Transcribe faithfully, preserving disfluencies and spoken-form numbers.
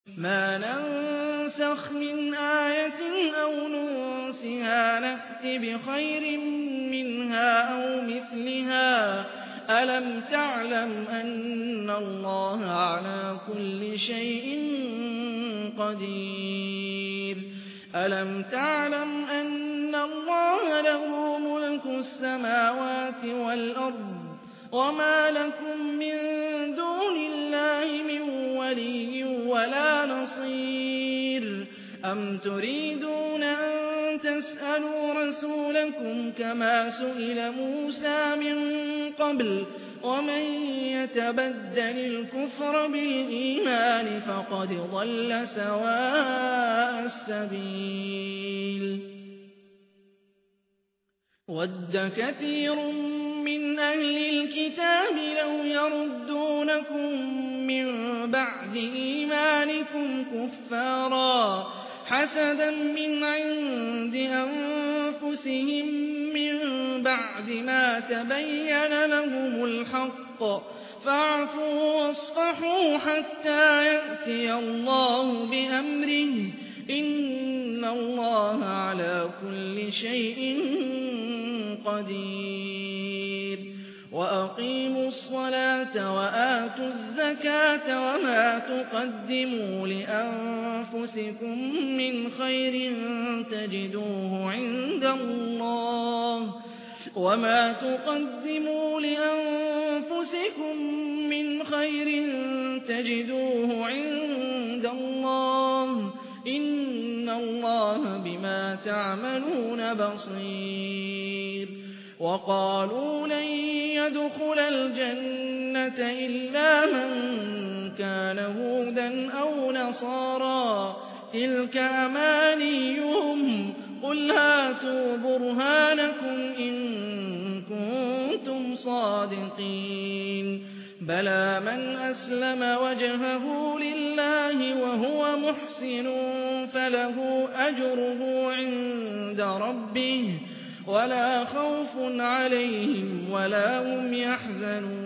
مَا نَنسَخْ مِنْ آيَةٍ أَوْ نُنسِهَا نَأْتِ بِخَيْرٍ مِّنْهَا أَوْ مِثْلِهَا ۗ أَلَمْ تَعْلَمْ أَنَّ اللَّهَ عَلَىٰ كُلِّ شَيْءٍ قَدِيرٌ أَلَمْ تَعْلَمْ أَنَّ اللَّهَ لَهُ مُلْكُ السَّمَاوَاتِ وَالْأَرْضِ وَمَا لَكُم مِّن دُونِ اللَّهِ مِن وَلِيٍّ وَلَا نَصِيرٍ أَمْ تُرِيدُونَ أَن تَسْأَلُوا رَسُولَكُمْ كَمَا سُئِلَ مُوسَىٰ مِن قَبْلُ ۗ وَمَن يَتَبَدَّلِ الْكُفْرَ بِالْإِيمَانِ فَقَدْ ضَلَّ سَوَاءَ السَّبِيلِ وَدَّ كَثِيرٌ مِّنْ أَهْلِ الْكِتَابِ لَوْ يَرُدُّونَكُم مِّن بَعْدِ إِيمَانِكُمْ كُفَّارًا حَسَدًا مِّنْ عِندِ أَنفُسِهِم مِّن بَعْدِ مَا تَبَيَّنَ لَهُمُ الْحَقُّ ۖ فَاعْفُوا وَاصْفَحُوا حَتَّىٰ يَأْتِيَ اللَّهُ بِأَمْرِهِ ۗ إِنَّ اللَّهَ عَلَىٰ كُلِّ شَيْءٍ قَدِيرٌ وَأَقِيمُوا الصَّلَاةَ وَآتُوا الزَّكَاةَ وَمَا تُقَدِّمُوا لِأَنفُسِكُم مِّنْ خَيْرٍ تَجِدُوهُ عِندَ اللَّهِ وَمَا تُقَدِّمُوا لِأَنفُسِكُم مِّنْ خَيْرٍ تَجِدُوهُ عِندَ اللَّهِ إِنَّ اللَّهَ بِمَا تَعْمَلُونَ بَصِيرٌ وَقَالُوا لَن يَدْخُلَ الْجَنَّةَ إِلَّا مَن كَانَ هُودًا أَوْ نَصَارَىٰ ۗ تِلْكَ أَمَانِيُّهُمْ ۖ قُلْ هَاتُوا بُرْهَانَكُمْ إِن كُنتُمْ صَادِقِينَ بَلَىٰ مَنْ أَسْلَمَ وَجْهَهُ لِلَّهِ وَهُوَ مُحْسِنٌ فَلَهُ أَجْرُهُ عِندَ رَبِّهِ وَلَا خَوْفٌ عَلَيْهِمْ وَلَا هُمْ يَحْزَنُونَ